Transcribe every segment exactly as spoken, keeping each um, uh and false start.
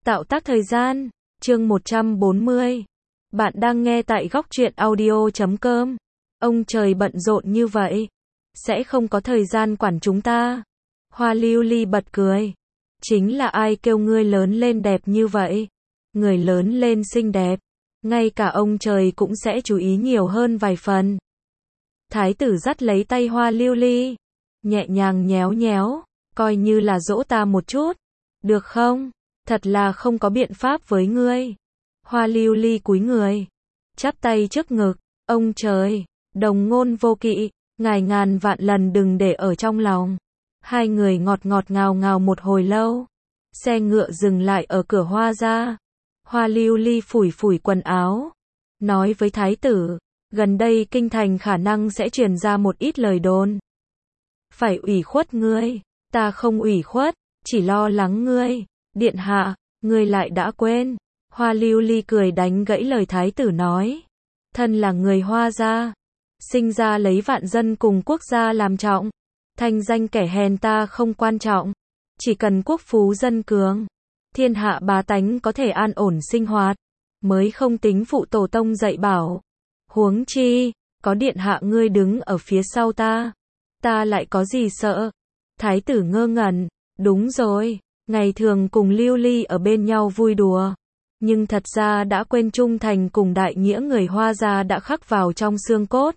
Tạo tác thời gian, chương một trăm bốn mươi. Bạn đang nghe tại góc truyện audio chấm com. Ông trời bận rộn như vậy, sẽ không có thời gian quản chúng ta. Hoa Lưu Ly bật cười. Chính là ai kêu ngươi lớn lên đẹp như vậy? Người lớn lên xinh đẹp, ngay cả ông trời cũng sẽ chú ý nhiều hơn vài phần. Thái tử dắt lấy tay Hoa Lưu Ly, nhẹ nhàng nhéo nhéo, coi như là dỗ ta một chút, được không? Thật là không có biện pháp với ngươi. Hoa Lưu Ly cúi người, chắp tay trước ngực, ông trời, đồng ngôn vô kỵ, ngài ngàn vạn lần đừng để ở trong lòng. Hai người ngọt ngọt ngào ngào một hồi lâu. Xe ngựa dừng lại ở cửa Hoa gia. Hoa Lưu Ly phủi phủi quần áo, nói với thái tử, gần đây kinh thành khả năng sẽ truyền ra một ít lời đồn. Phải ủy khuất ngươi, ta không ủy khuất, chỉ lo lắng ngươi. Điện hạ, ngươi lại đã quên. Hoa Lưu Ly cười đánh gãy lời thái tử nói. Thân là người Hoa gia, sinh ra lấy vạn dân cùng quốc gia làm trọng. Thanh danh kẻ hèn ta không quan trọng. Chỉ cần quốc phú dân cường, thiên hạ bá tánh có thể an ổn sinh hoạt, mới không tính phụ tổ tông dạy bảo. Huống chi, có điện hạ ngươi đứng ở phía sau ta, ta lại có gì sợ? Thái tử ngơ ngẩn, đúng rồi, ngày thường cùng Lưu Ly ở bên nhau vui đùa, nhưng thật ra đã quên trung thành cùng đại nghĩa người Hoa gia đã khắc vào trong xương cốt.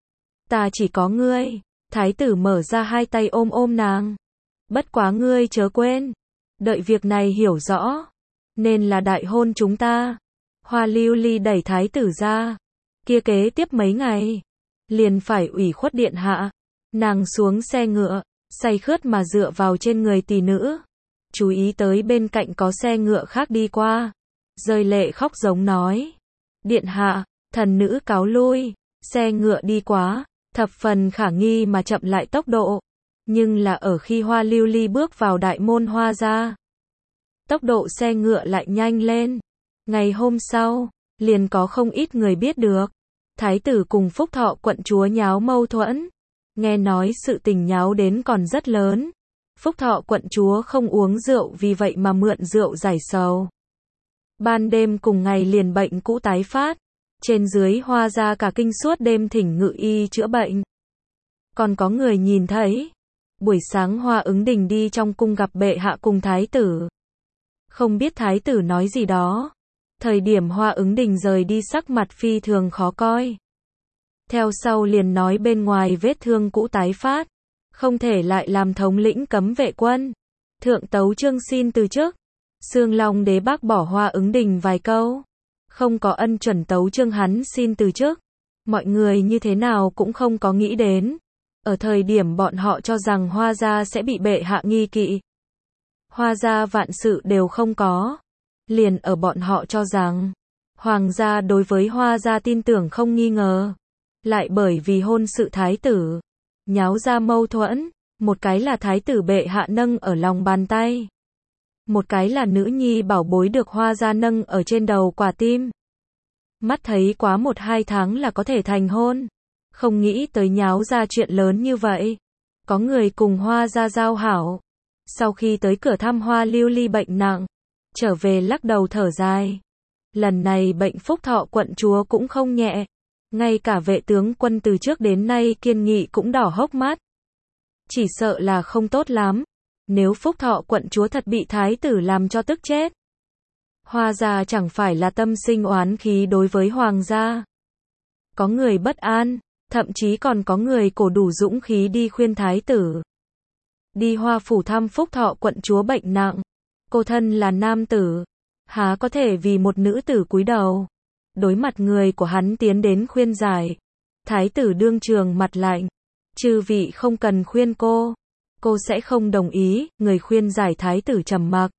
Ta chỉ có ngươi. Thái tử mở ra hai tay ôm ôm nàng. Bất quá ngươi chớ quên, đợi việc này hiểu rõ, nên là đại hôn chúng ta. Hoa Lưu Ly đẩy thái tử ra. Kia kế tiếp mấy ngày, liền phải ủy khuất điện hạ. Nàng xuống xe ngựa, say khướt mà dựa vào trên người tỷ nữ. Chú ý tới bên cạnh có xe ngựa khác đi qua. Rơi lệ khóc giống nói. Điện hạ, thần nữ cáo lui. Xe ngựa đi quá, thập phần khả nghi mà chậm lại tốc độ. Nhưng là ở khi Hoa Lưu Ly bước vào đại môn Hoa gia, tốc độ xe ngựa lại nhanh lên. Ngày hôm sau, liền có không ít người biết được. Thái tử cùng Phúc Thọ quận chúa nháo mâu thuẫn. Nghe nói sự tình nháo đến còn rất lớn. Phúc Thọ quận chúa không uống rượu vì vậy mà mượn rượu giải sầu. Ban đêm cùng ngày liền bệnh cũ tái phát. Trên dưới Hoa gia cả kinh suốt đêm thỉnh ngự y chữa bệnh. Còn có người nhìn thấy, buổi sáng Hoa Ứng Đình đi trong cung gặp bệ hạ cùng thái tử. Không biết thái tử nói gì đó. Thời điểm Hoa Ứng Đình rời đi sắc mặt phi thường khó coi. Theo sau liền nói bên ngoài vết thương cũ tái phát, không thể lại làm thống lĩnh cấm vệ quân. Thượng tấu chương xin từ chức. Xương Long đế bác bỏ Hoa Ứng Đình vài câu. Không có ân chuẩn tấu chương hắn xin từ chức. Mọi người như thế nào cũng không có nghĩ đến. Ở thời điểm bọn họ cho rằng Hoa gia sẽ bị bệ hạ nghi kỵ. Hoa gia vạn sự đều không có. Liền ở bọn họ cho rằng Hoàng gia đối với Hoa gia tin tưởng không nghi ngờ. Lại bởi vì hôn sự thái tử, nháo ra mâu thuẫn. Một cái là thái tử bệ hạ nâng ở lòng bàn tay. Một cái là nữ nhi bảo bối được Hoa gia nâng ở trên đầu quả tim. Mắt thấy quá một hai tháng là có thể thành hôn. Không nghĩ tới nháo ra chuyện lớn như vậy. Có người cùng Hoa gia giao hảo. Sau khi tới cửa thăm Hoa Lưu Ly bệnh nặng, trở về lắc đầu thở dài. Lần này bệnh Phúc Thọ quận chúa cũng không nhẹ. Ngay cả vệ tướng quân từ trước đến nay kiên nghị cũng đỏ hốc mắt. Chỉ sợ là không tốt lắm. Nếu Phúc Thọ quận chúa thật bị thái tử làm cho tức chết, Hoa gia chẳng phải là tâm sinh oán khí đối với Hoàng gia. Có người bất an, thậm chí còn có người cổ đủ dũng khí đi khuyên thái tử đi Hoa phủ thăm Phúc Thọ quận chúa bệnh nặng. Cô thân là nam tử, há có thể vì một nữ tử cúi đầu. Đối mặt người của hắn tiến đến khuyên giải, thái tử đương trường mặt lạnh. Chư vị không cần khuyên cô, cô sẽ không đồng ý. Người khuyên giải thái tử trầm mặc.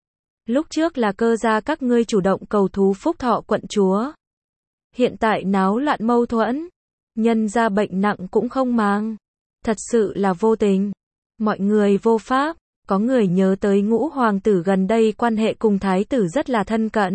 Lúc trước là Cơ gia các ngươi chủ động cầu thú Phúc Thọ quận chúa. Hiện tại náo loạn mâu thuẫn, nhân ra bệnh nặng cũng không mang. Thật sự là vô tình. Mọi người vô pháp. Có người nhớ tới Ngũ hoàng tử gần đây quan hệ cùng thái tử rất là thân cận.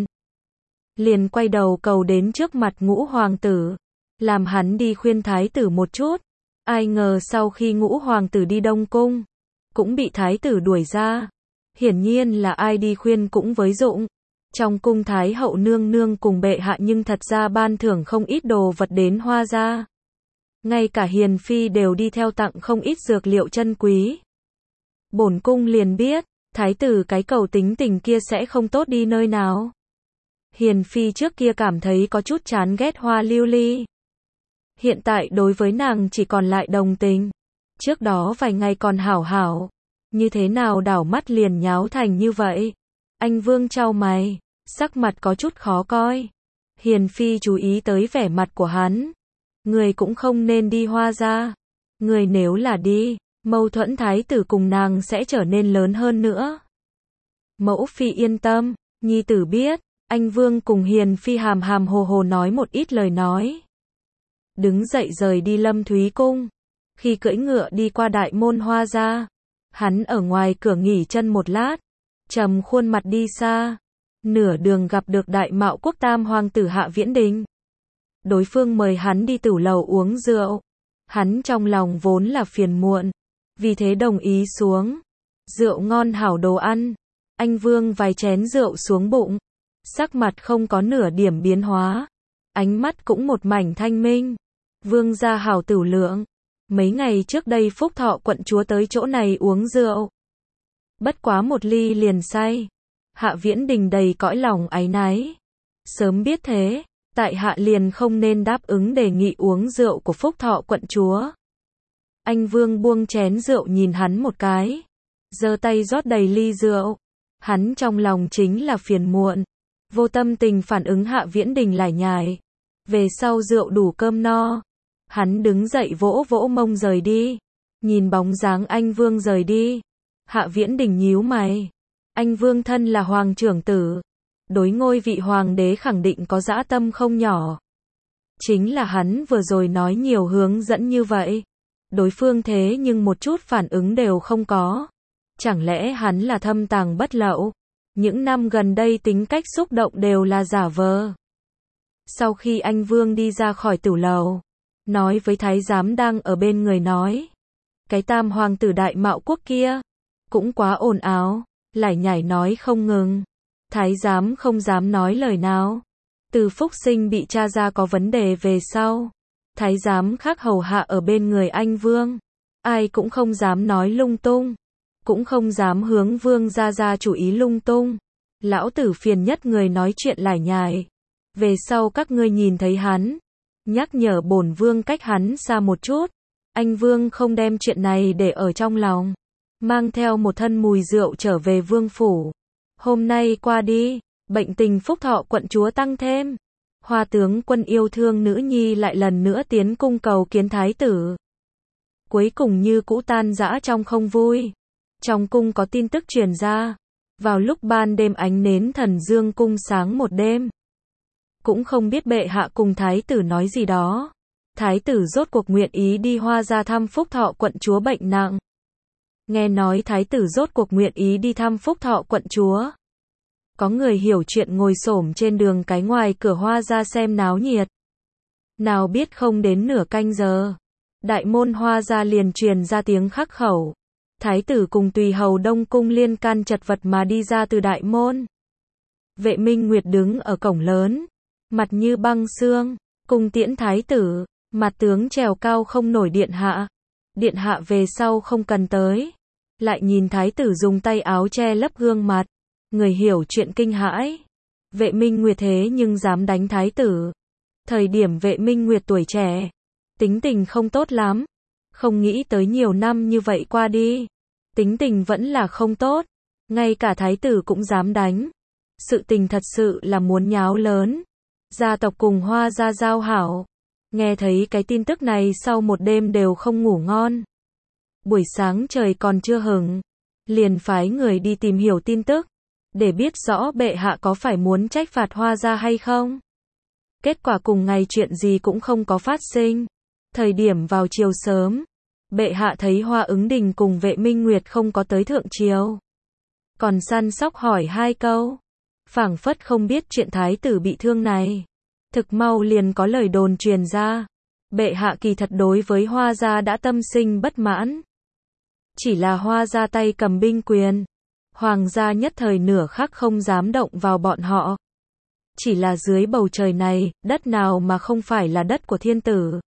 Liền quay đầu cầu đến trước mặt Ngũ hoàng tử, làm hắn đi khuyên thái tử một chút. Ai ngờ sau khi Ngũ hoàng tử đi Đông cung, cũng bị thái tử đuổi ra. Hiển nhiên là ai đi khuyên cũng với dụng. Trong cung Thái hậu nương nương cùng bệ hạ nhưng thật ra ban thưởng không ít đồ vật đến Hoa gia. Ngay cả hiền phi đều đi theo tặng không ít dược liệu chân quý. Bổn cung liền biết, thái tử cái cầu tính tình kia sẽ không tốt đi nơi nào. Hiền phi trước kia cảm thấy có chút chán ghét Hoa Lưu Ly. Hiện tại đối với nàng chỉ còn lại đồng tình. Trước đó vài ngày còn hảo hảo. Như thế nào đảo mắt liền nháo thành như vậy? Anh Vương chau mày, sắc mặt có chút khó coi. Hiền phi chú ý tới vẻ mặt của hắn. Người cũng không nên đi Hoa gia. Người nếu là đi, mâu thuẫn thái tử cùng nàng sẽ trở nên lớn hơn nữa. Mẫu phi yên tâm, nhi tử biết. Anh Vương cùng Hiền phi hàm hàm hồ hồ nói một ít lời nói. Đứng dậy rời đi Lâm Thúy cung. Khi cưỡi ngựa đi qua đại môn Hoa gia, hắn ở ngoài cửa nghỉ chân một lát, trầm khuôn mặt đi xa. Nửa đường gặp được đại mạo quốc tam hoàng tử Hạ Viễn Đình. Đối phương mời hắn đi tửu lầu uống rượu. Hắn trong lòng vốn là phiền muộn, vì thế đồng ý xuống. Rượu ngon hảo đồ ăn. Anh Vương vài chén rượu xuống bụng. Sắc mặt không có nửa điểm biến hóa. Ánh mắt cũng một mảnh thanh minh. Vương gia hảo tửu lượng. Mấy ngày trước đây Phúc Thọ quận chúa tới chỗ này uống rượu. Bất quá một ly liền say. Hạ Viễn Đình đầy cõi lòng áy náy. Sớm biết thế, tại hạ liền không nên đáp ứng đề nghị uống rượu của Phúc Thọ quận chúa. Anh Vương buông chén rượu nhìn hắn một cái. Giơ tay rót đầy ly rượu. Hắn trong lòng chính là phiền muộn. Vô tâm tình phản ứng Hạ Viễn Đình lải nhải. Về sau rượu đủ cơm no. Hắn đứng dậy vỗ vỗ mông rời đi. Nhìn bóng dáng anh Vương rời đi. Hạ Viễn Đình nhíu mày. Anh Vương thân là hoàng trưởng tử. Đối ngôi vị hoàng đế khẳng định có dã tâm không nhỏ. Chính là hắn vừa rồi nói nhiều hướng dẫn như vậy. Đối phương thế nhưng một chút phản ứng đều không có. Chẳng lẽ hắn là thâm tàng bất lậu? Những năm gần đây tính cách xúc động đều là giả vờ. Sau khi anh Vương đi ra khỏi tửu lầu, nói với thái giám đang ở bên người nói. Cái tam hoàng tử đại mạo quốc kia, cũng quá ồn ào, lải nhải nói không ngừng. Thái giám không dám nói lời nào. Từ Phúc Sinh bị tra ra có vấn đề về sau. Thái giám khác hầu hạ ở bên người anh Vương. Ai cũng không dám nói lung tung. Cũng không dám hướng Vương gia gia chủ ý lung tung. Lão tử phiền nhất người nói chuyện lải nhải. Về sau các ngươi nhìn thấy hắn, nhắc nhở bổn Vương cách hắn xa một chút. Anh Vương không đem chuyện này để ở trong lòng. Mang theo một thân mùi rượu trở về vương phủ. Hôm nay qua đi, bệnh tình Phúc Thọ quận chúa tăng thêm. Hoa tướng quân yêu thương nữ nhi lại lần nữa tiến cung cầu kiến thái tử. Cuối cùng như cũ tan rã trong không vui. Trong cung có tin tức truyền ra. Vào lúc ban đêm ánh nến thần dương cung sáng một đêm. Cũng không biết bệ hạ cùng thái tử nói gì đó. Thái tử rốt cuộc nguyện ý đi Hoa gia thăm Phúc Thọ quận chúa bệnh nặng. Nghe nói thái tử rốt cuộc nguyện ý đi thăm Phúc Thọ quận chúa. Có người hiểu chuyện ngồi xổm trên đường cái ngoài cửa Hoa gia xem náo nhiệt. Nào biết không đến nửa canh giờ, đại môn Hoa gia liền truyền ra tiếng khắc khẩu. Thái tử cùng tùy hầu Đông cung liên can chật vật mà đi ra từ đại môn. Vệ Minh Nguyệt đứng ở cổng lớn, mặt như băng xương, cung tiễn thái tử, mặt tướng trèo cao không nổi điện hạ. Điện hạ về sau không cần tới. Lại nhìn thái tử dùng tay áo che lấp gương mặt. Người hiểu chuyện kinh hãi. Vệ Minh Nguyệt thế nhưng dám đánh thái tử. Thời điểm Vệ Minh Nguyệt tuổi trẻ, tính tình không tốt lắm. Không nghĩ tới nhiều năm như vậy qua đi, tính tình vẫn là không tốt. Ngay cả thái tử cũng dám đánh. Sự tình thật sự là muốn nháo lớn. Gia tộc cùng Hoa gia giao hảo. Nghe thấy cái tin tức này sau một đêm đều không ngủ ngon. Buổi sáng trời còn chưa hửng, liền phái người đi tìm hiểu tin tức, để biết rõ bệ hạ có phải muốn trách phạt Hoa gia hay không. Kết quả cùng ngày chuyện gì cũng không có phát sinh. Thời điểm vào chiều sớm, bệ hạ thấy Hoa Ứng Đình cùng Vệ Minh Nguyệt không có tới thượng triều. Còn săn sóc hỏi hai câu, phảng phất không biết chuyện thái tử bị thương này. Thực mau liền có lời đồn truyền ra. Bệ hạ kỳ thật đối với Hoa gia đã tâm sinh bất mãn. Chỉ là Hoa gia tay cầm binh quyền. Hoàng gia nhất thời nửa khắc không dám động vào bọn họ. Chỉ là dưới bầu trời này, đất nào mà không phải là đất của thiên tử.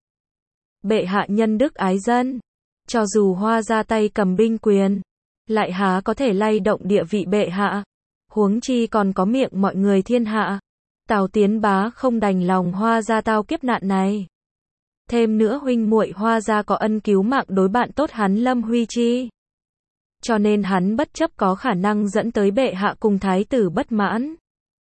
Bệ hạ nhân đức ái dân. Cho dù Hoa ra tay cầm binh quyền, lại há có thể lay động địa vị bệ hạ. Huống chi còn có miệng mọi người thiên hạ. Tào Tiến Bá không đành lòng Hoa ra tao kiếp nạn này. Thêm nữa huynh muội Hoa ra có ân cứu mạng đối bạn tốt hắn Lâm Huy Chi. Cho nên hắn bất chấp có khả năng dẫn tới bệ hạ cùng thái tử bất mãn.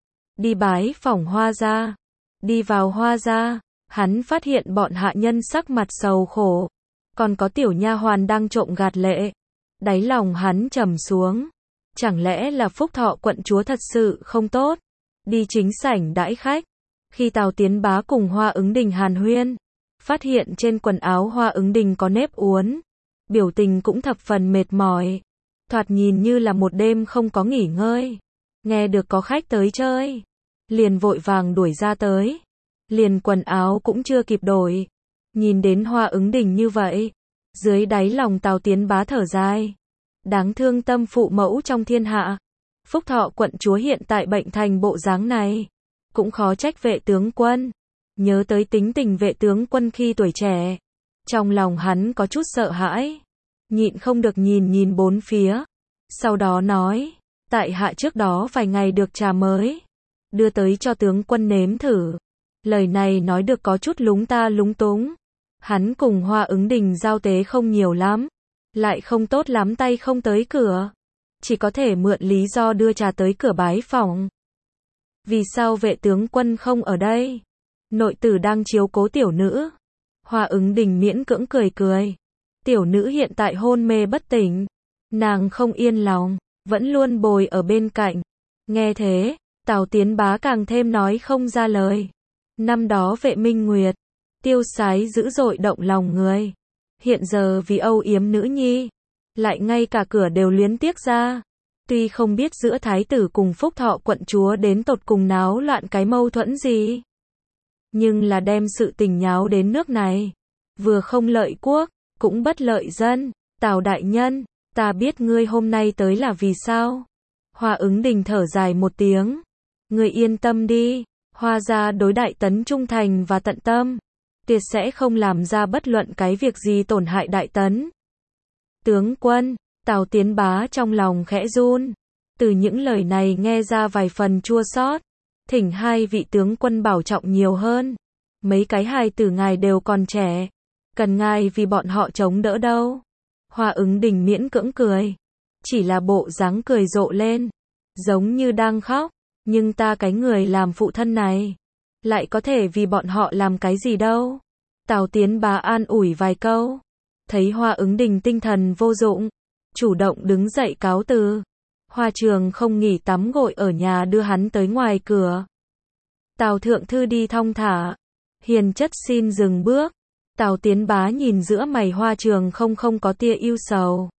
Đi bái phỏng Hoa ra. Đi vào Hoa ra, hắn phát hiện bọn hạ nhân sắc mặt sầu khổ. Còn có tiểu nha hoàn đang trộm gạt lệ. Đáy lòng hắn trầm xuống. Chẳng lẽ là Phúc Thọ quận chúa thật sự không tốt? Đi chính sảnh đãi khách. Khi Tào Tiến Bá cùng Hoa Ứng Đình hàn huyên, phát hiện trên quần áo Hoa Ứng Đình có nếp uốn. Biểu tình cũng thập phần mệt mỏi. Thoạt nhìn như là một đêm không có nghỉ ngơi. Nghe được có khách tới chơi, liền vội vàng đuổi ra tới. Liền quần áo cũng chưa kịp đổi. Nhìn đến Hoa Ứng Đình như vậy, dưới đáy lòng Tào Tiến Bá thở dài. Đáng thương tâm phụ mẫu trong thiên hạ. Phúc Thọ quận chúa hiện tại bệnh thành bộ dáng này, cũng khó trách vệ tướng quân. Nhớ tới tính tình vệ tướng quân khi tuổi trẻ, trong lòng hắn có chút sợ hãi. Nhịn không được nhìn nhìn bốn phía. Sau đó nói, tại hạ trước đó vài ngày được trà mới, đưa tới cho tướng quân nếm thử. Lời này nói được có chút lúng ta lúng túng. Hắn cùng Hoa Ứng Đình giao tế không nhiều lắm, lại không tốt lắm tay không tới cửa. Chỉ có thể mượn lý do đưa trà tới cửa bái phỏng. Vì sao vệ tướng quân không ở đây? Nội tử đang chiếu cố tiểu nữ. Hoa Ứng Đình miễn cưỡng cười cười. Tiểu nữ hiện tại hôn mê bất tỉnh. Nàng không yên lòng, vẫn luôn bồi ở bên cạnh. Nghe thế, Tào Tiến Bá càng thêm nói không ra lời. Năm đó vệ Minh Nguyệt, tiêu sái dữ dội động lòng người. Hiện giờ vì âu yếm nữ nhi, lại ngay cả cửa đều luyến tiếc ra. Tuy không biết giữa thái tử cùng Phúc Thọ quận chúa đến tột cùng náo loạn cái mâu thuẫn gì, nhưng là đem sự tình nháo đến nước này, vừa không lợi quốc, cũng bất lợi dân. Tào đại nhân, ta biết ngươi hôm nay tới là vì sao. Hoa Ứng Đình thở dài một tiếng. Ngươi yên tâm đi, Hoa gia đối Đại Tấn trung thành và tận tâm, tuyệt sẽ không làm ra bất luận cái việc gì tổn hại Đại Tấn. Tướng quân, Tào Tiến Bá trong lòng khẽ run. Từ những lời này nghe ra vài phần chua xót. Thỉnh hai vị tướng quân bảo trọng nhiều hơn. Mấy cái hài tử ngài đều còn trẻ, cần ngài vì bọn họ chống đỡ đâu. Hoa Ứng Đình miễn cưỡng cười. Chỉ là bộ dáng cười rộ lên, giống như đang khóc. Nhưng ta cái người làm phụ thân này, lại có thể vì bọn họ làm cái gì đâu. Tào Tiến Bá an ủi vài câu. Thấy Hoa Ứng Đình tinh thần vô dụng, chủ động đứng dậy cáo từ. Hoa Trường không nghỉ tắm gội ở nhà đưa hắn tới ngoài cửa. Tào thượng thư đi thong thả. Hiền chất xin dừng bước. Tào Tiến Bá nhìn giữa mày Hoa Trường không không có tia ưu sầu.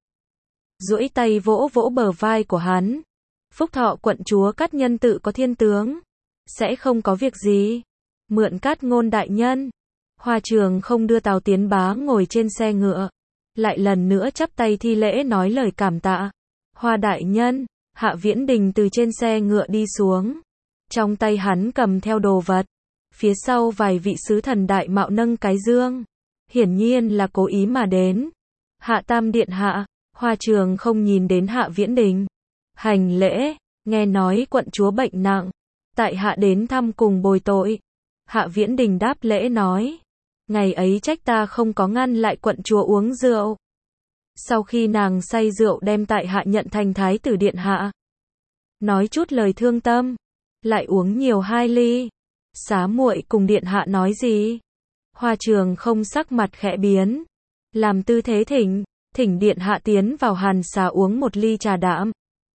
Duỗi tay vỗ vỗ bờ vai của hắn. Phúc Thọ quận chúa Cát Nhân tự có thiên tướng, sẽ không có việc gì. Mượn Cát Ngôn đại nhân. Hoa Trường không đưa Tào Tiến Bá ngồi trên xe ngựa, lại lần nữa chắp tay thi lễ nói lời cảm tạ. Hoa đại nhân. Hạ Viễn Đình từ trên xe ngựa đi xuống. Trong tay hắn cầm theo đồ vật. Phía sau vài vị sứ thần đại mạo nâng cái dương. Hiển nhiên là cố ý mà đến. Hạ Tam điện hạ. Hoa Trường không nhìn đến Hạ Viễn Đình. Hành lễ, nghe nói quận chúa bệnh nặng, tại hạ đến thăm cùng bồi tội. Hạ Viễn Đình đáp lễ nói, ngày ấy trách ta không có ngăn lại quận chúa uống rượu. Sau khi nàng say rượu đem tại hạ nhận thành thái tử điện hạ. Nói chút lời thương tâm, lại uống nhiều hai ly. Xá muội cùng điện hạ nói gì? Hoa Trường không sắc mặt khẽ biến, làm tư thế thỉnh, thỉnh điện hạ tiến vào hàn xá uống một ly trà đạm.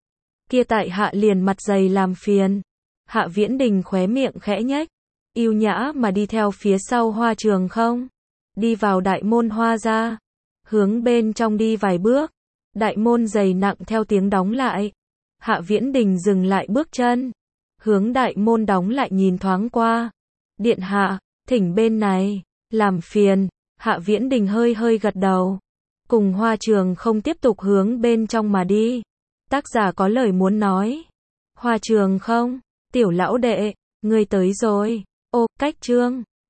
Kia tại hạ liền mặt dày làm phiền. Hạ Viễn Đình khóe miệng khẽ nhếch, yêu nhã mà đi theo phía sau Hoa Trường không. Đi vào đại môn Hoa gia, hướng bên trong đi vài bước, đại môn dày nặng theo tiếng đóng lại. Hạ Viễn Đình dừng lại bước chân, hướng đại môn đóng lại nhìn thoáng qua. Điện hạ, thỉnh bên này, làm phiền. Hạ Viễn Đình hơi hơi gật đầu, cùng Hoa Trường không tiếp tục hướng bên trong mà đi. Tác giả có lời muốn nói. Hoa Trường không? Tiểu lão đệ, ngươi tới rồi. Ô, cách chương.